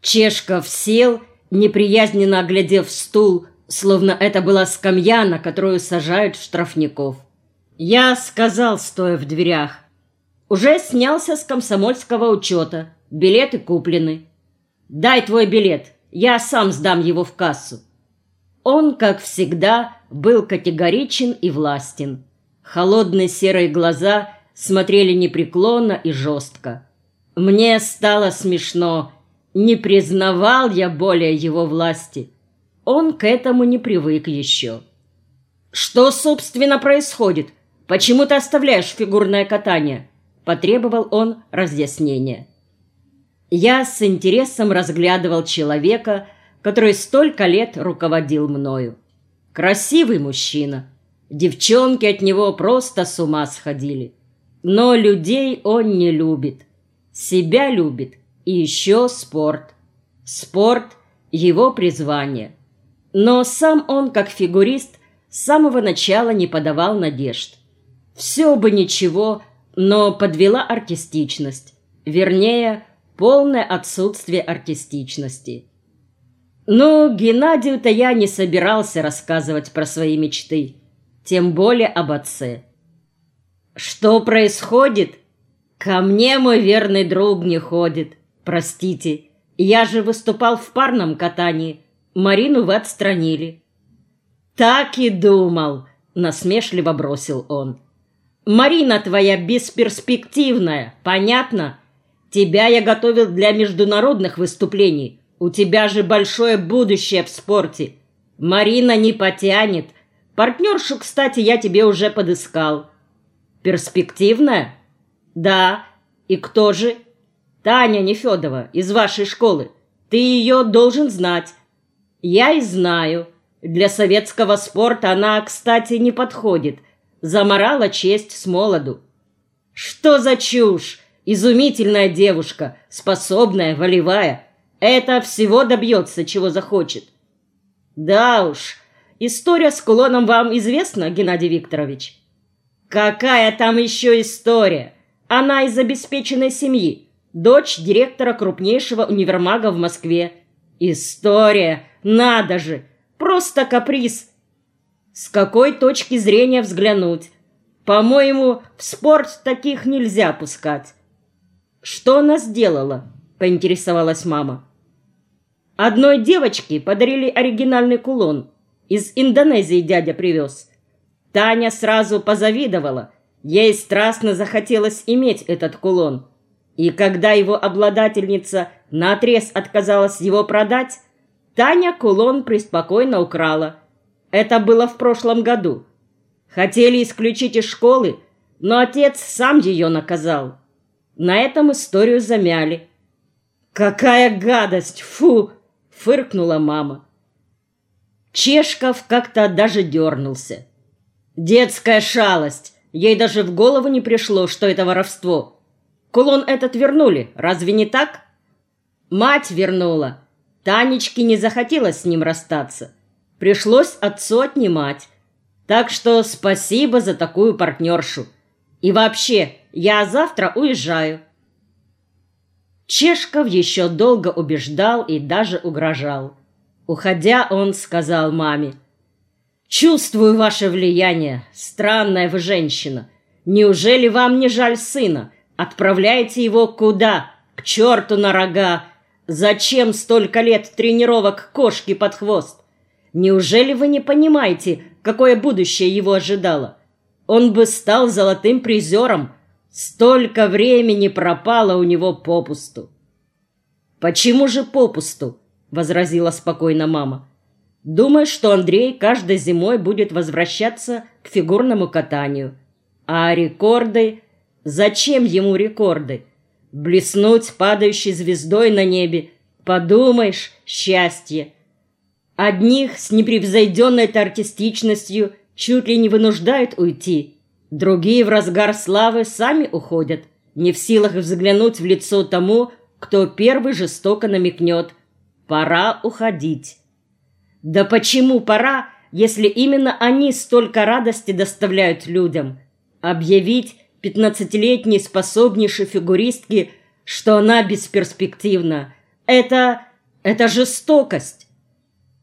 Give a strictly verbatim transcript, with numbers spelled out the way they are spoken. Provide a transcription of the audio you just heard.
Чешков сел, неприязненно оглядев стул, словно это была скамья, на которую сажают штрафников. Я сказал, стоя в дверях: «Уже снялся с комсомольского учета, билеты куплены. Дай твой билет, я сам сдам его в кассу». Он, как всегда, был категоричен и властен. Холодные серые глаза смотрели непреклонно и жестко. Мне стало смешно. Не признавал я более его власти. Он к этому не привык еще. «Что, собственно, происходит? Почему ты оставляешь фигурное катание?» Потребовал он разъяснения. Я с интересом разглядывал человека, который столько лет руководил мною. Красивый мужчина. Девчонки от него просто с ума сходили. Но людей он не любит. Себя любит. И еще спорт. Спорт – его призвание. Но сам он, как фигурист, с самого начала не подавал надежд. Все бы ничего, но подвела артистичность. Вернее, полное отсутствие артистичности. Но Геннадию-то я не собирался рассказывать про свои мечты, тем более об отце. «Что происходит? Ко мне мой верный друг не ходит. Простите, я же выступал в парном катании. Марину вы отстранили». «Так и думал», — насмешливо бросил он. «Марина твоя бесперспективная, понятно? Тебя я готовил для международных выступлений. У тебя же большое будущее в спорте. Марина не потянет. Партнершу, кстати, я тебе уже подыскал». «Перспективная?» «Да. И кто же?» «Таня Нефедова, из вашей школы. Ты ее должен знать». «Я и знаю. Для советского спорта она, кстати, не подходит. Заморала честь с молоду». «Что за чушь? Изумительная девушка, способная, волевая. Это всего добьется, чего захочет». «Да уж, история с кулоном вам известна, Геннадий Викторович?» «Какая там еще история? Она из обеспеченной семьи. Дочь директора крупнейшего универмага в Москве. История, надо же, просто каприз. С какой точки зрения взглянуть? По-моему, в спорт таких нельзя пускать». «Что она сделала?» – поинтересовалась мама. «Одной девочке подарили оригинальный кулон. Из Индонезии дядя привез. Таня сразу позавидовала. Ей страстно захотелось иметь этот кулон. И когда его обладательница наотрез отказалась его продать, Таня кулон преспокойно украла. Это было в прошлом году. Хотели исключить из школы, но отец сам ее наказал. На этом историю замяли». «Какая гадость! Фу!» — фыркнула мама. Чешков как-то даже дернулся. «Детская шалость! Ей даже в голову не пришло, что это воровство. Кулон этот вернули, разве не так?» «Мать вернула. Танечке не захотелось с ним расстаться. Пришлось отцу отнимать. Так что спасибо за такую партнершу. И вообще, я завтра уезжаю». Чешков еще долго убеждал и даже угрожал. Уходя, он сказал маме: «Чувствую ваше влияние. Странная вы женщина. Неужели вам не жаль сына? Отправляете его куда? К черту на рога. Зачем столько лет тренировок кошки под хвост? Неужели вы не понимаете, какое будущее его ожидало? Он бы стал золотым призером. Столько времени пропало у него попусту». «Почему же попусту?» — возразила спокойно мама. «Думаю, что Андрей каждой зимой будет возвращаться к фигурному катанию. А рекорды? Зачем ему рекорды? Блеснуть падающей звездой на небе? Подумаешь, счастье. Одних с непревзойденной-то артистичностью чуть ли не вынуждают уйти. Другие в разгар славы сами уходят, не в силах взглянуть в лицо тому, кто первый жестоко намекнет: пора уходить». Да почему пора, если именно они столько радости доставляют людям? Объявить пятнадцатилетней способнейшей фигуристке, что она бесперспективна — это Это жестокость.